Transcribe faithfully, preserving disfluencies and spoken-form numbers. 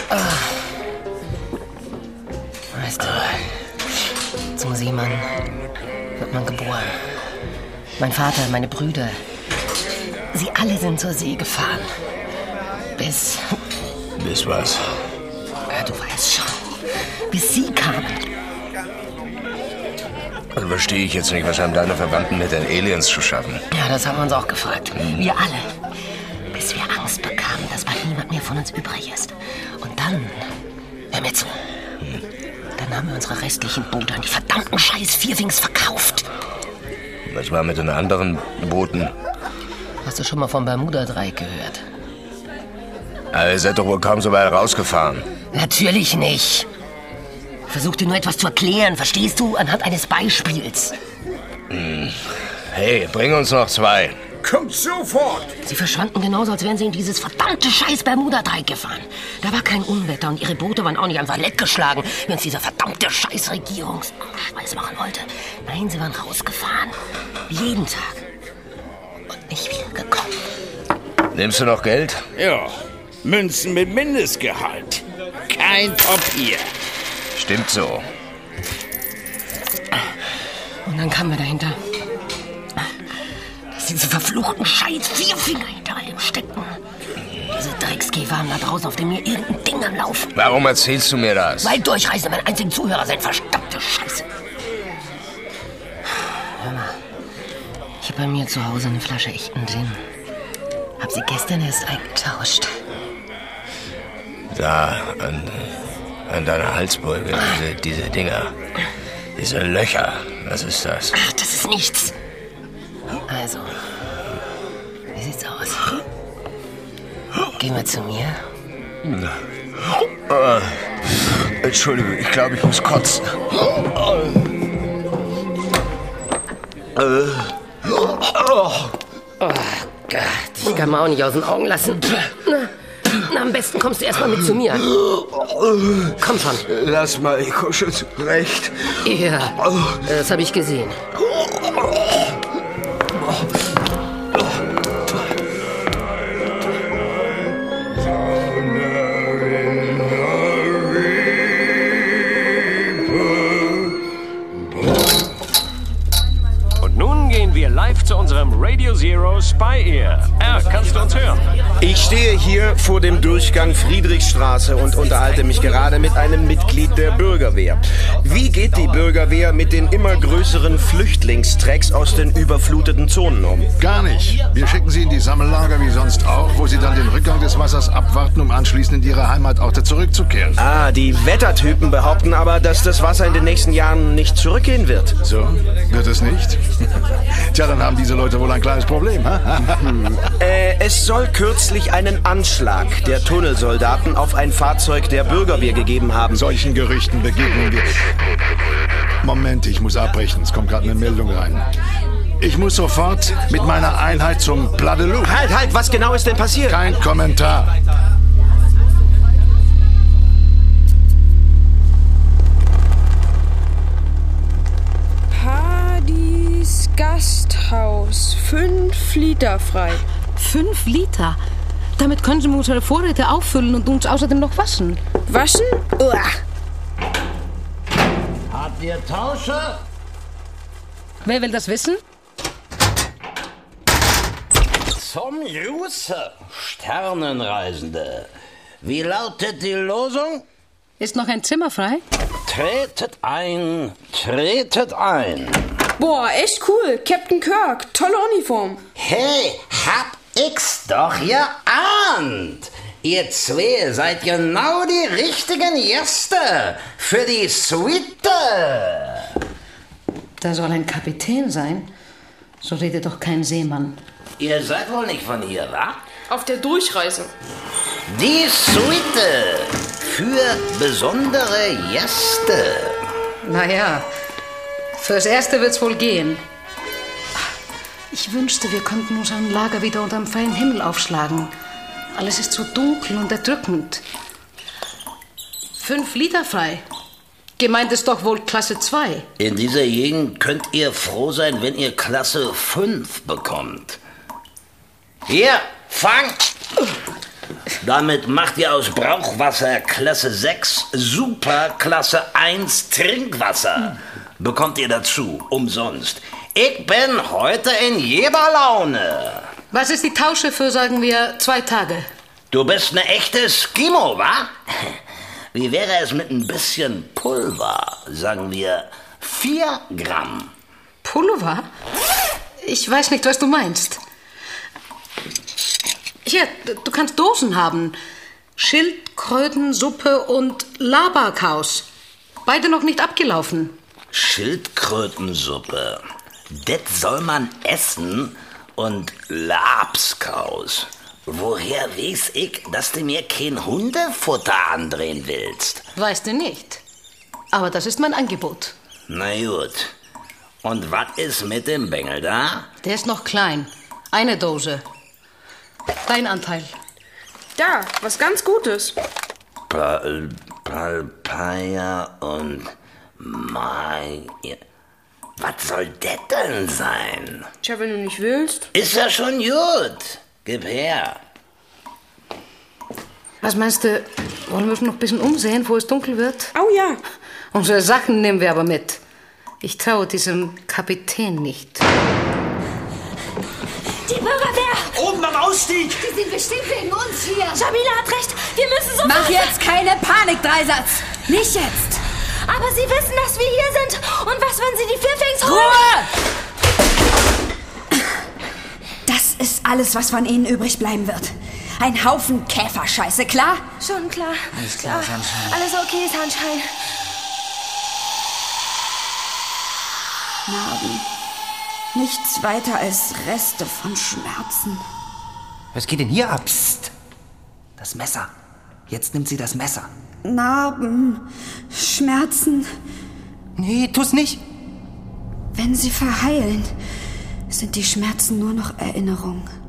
Weißt du, zum Seemann wird man geboren. Mein Vater, meine Brüder, sie alle sind zur See gefahren. Bis... Bis was? Ja, du weißt schon. Bis sie kamen. Und verstehe ich jetzt nicht, was haben deine Verwandten mit den Aliens zu schaffen? Ja, das haben wir uns auch gefragt. Hm. Wir alle. Bis wir Angst bekamen, dass bald niemand mehr von uns übrig ist. Und dann... Hör mir zu. Hm. Dann haben wir unsere restlichen Boote an die verdammten scheiß Vierwings verkauft. Was war mit den anderen Booten? Hast du schon mal vom Bermuda-Dreieck gehört? Aber ihr seid doch wohl kaum so weit rausgefahren. Natürlich nicht. Ich versuch dir nur etwas zu erklären, verstehst du? Anhand eines Beispiels. Hm. Hey, bring uns noch zwei. Kommt sofort! Sie verschwanden genauso, als wären sie in dieses verdammte scheiß Bermuda-Dreieck gefahren. Da war kein Unwetter und ihre Boote waren auch nicht einfach leckgeschlagen, wenn es dieser verdammte scheiß Regierungsarschweiß machen wollte. Nein, sie waren rausgefahren. Jeden Tag. Und nicht wieder gekommen. Nimmst du noch Geld? Ja, Münzen mit Mindestgehalt. Kein Papier. Stimmt so. Und dann kamen wir dahinter, dass diese verfluchten scheiß Vierfinger hinter allem stecken. Diese Dreckskäfer haben da draußen auf dem Meer irgendein Ding am Laufen. Warum erzählst du mir das? Weil Durchreise mein einziger Zuhörer sein, verdammte Scheiße. Hör mal, ich habe bei mir zu Hause eine Flasche echten Gin. Hab sie gestern erst eingetauscht. Da, an, an deiner Halsbeuge, diese, diese Dinger. Diese Löcher, was ist das? Ach, das ist nichts. Also, wie sieht's aus? Gehen wir zu mir? Uh, Entschuldigung, ich glaube, ich muss kotzen. Oh Gott, ich kann mir auch nicht aus den Augen lassen. Na, na, am besten kommst du erstmal mit zu mir. Komm schon. Lass mal, ich komm schon zurecht. Ja, das habe ich gesehen. Live zu unserem Radio Zero Spy Ear. R, kannst du uns hören? Ich stehe hier vor dem Durchgang Friedrichstraße und unterhalte mich gerade mit einem Mitglied der Bürgerwehr. Wie geht die Bürgerwehr mit den immer größeren Flüchtlingstrecks aus den überfluteten Zonen um? Gar nicht. Wir schicken sie in die Sammellager wie sonst auch, wo sie dann den Rückgang des Wassers abwarten, um anschließend in ihre Heimatorte zurückzukehren. Ah, die Wettertypen behaupten aber, dass das Wasser in den nächsten Jahren nicht zurückgehen wird. So? Wird es nicht? Tja, dann haben diese Leute wohl ein kleines Problem, ha? äh, es soll kürzlich einen Anschlag der Tunnelsoldaten auf ein Fahrzeug der Bürgerwehr gegeben haben. Solchen Gerüchten begegnen wir. Moment, ich muss abbrechen. Es kommt gerade eine Meldung rein. Ich muss sofort mit meiner Einheit zum Bladeloup. Halt, halt, was genau ist denn passiert? Kein Kommentar. Gasthaus. Fünf Liter frei. Fünf Liter? Damit können Sie unsere Vorräte auffüllen und uns außerdem noch waschen. Waschen? Uah. Habt ihr Tauscher? Wer will das wissen? Zum Gruße, Sternenreisende. Wie lautet die Losung? Ist noch ein Zimmer frei? Tretet ein, tretet ein. Boah, echt cool. Captain Kirk, tolle Uniform. Hey, hab ich's doch geahnt. Ihr zwei seid genau die richtigen Gäste für die Suite. Da soll ein Kapitän sein. So redet doch kein Seemann. Ihr seid wohl nicht von hier, wa? Auf der Durchreise. Die Suite für besondere Gäste. Naja, fürs Erste wird's wohl gehen. Ich wünschte, wir könnten unser Lager wieder unterm freien Himmel aufschlagen. Alles ist so dunkel und erdrückend. Fünf Liter frei. Gemeint ist doch wohl Klasse zwei. In dieser Gegend könnt ihr froh sein, wenn ihr Klasse fünf bekommt. Hier, fang! Damit macht ihr aus Brauchwasser Klasse sechs Super Klasse eins Trinkwasser. Bekommt ihr dazu, umsonst. Ich bin heute in Jeberlaune. Was ist die Tausche für, sagen wir, zwei Tage? Du bist eine echte Skimo, wa? Wie wäre es mit ein bisschen Pulver? Sagen wir vier Gramm. Pulver? Ich weiß nicht, was du meinst. Hier, du kannst Dosen haben. Schildkrötensuppe und Laberkaus. Beide noch nicht abgelaufen. Schildkrötensuppe. Das soll man essen und Labskaus. Woher weiß ich, dass du mir kein Hundefutter andrehen willst? Weißt du nicht. Aber das ist mein Angebot. Na gut. Und was ist mit dem Bengel da? Der ist noch klein. Eine Dose. Dein Anteil. Da, was ganz Gutes. Pal, Papaya und Mai. Was soll das denn sein? Tja, wenn du nicht willst. Ist ja schon gut. Gib her. Was meinst du, wollen wir uns noch ein bisschen umsehen, bevor es dunkel wird? Oh ja. Unsere Sachen nehmen wir aber mit. Ich traue diesem Kapitän nicht. Die Bürgerwehr! Oben am Ausstieg! Die sind bestimmt wegen uns hier. Jamila hat recht. Wir müssen sofort... Mach jetzt keine Panik, Dreisatz. Nicht jetzt. Aber Sie wissen, dass wir hier sind. Und was, wenn Sie die Pfiffigs holen? Ruhe! Das ist alles, was von Ihnen übrig bleiben wird. Ein Haufen Käferscheiße, klar? Schon klar. Alles klar, Sunshine. Alles okay, Sunshine. Narben. Nichts weiter als Reste von Schmerzen. Was geht denn hier ab? Psst. Das Messer. Jetzt nimmt sie das Messer. Narben. Schmerzen. Nee, tu's nicht. Wenn sie verheilen, sind die Schmerzen nur noch Erinnerung.